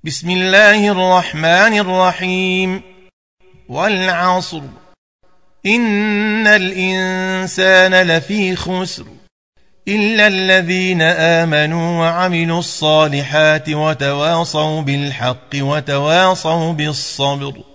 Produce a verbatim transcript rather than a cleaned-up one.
بسم الله الرحمن الرحيم. والعصر إن الإنسان لفي خسر إلا الذين آمنوا وعملوا الصالحات وتواصوا بالحق وتواصوا بالصبر.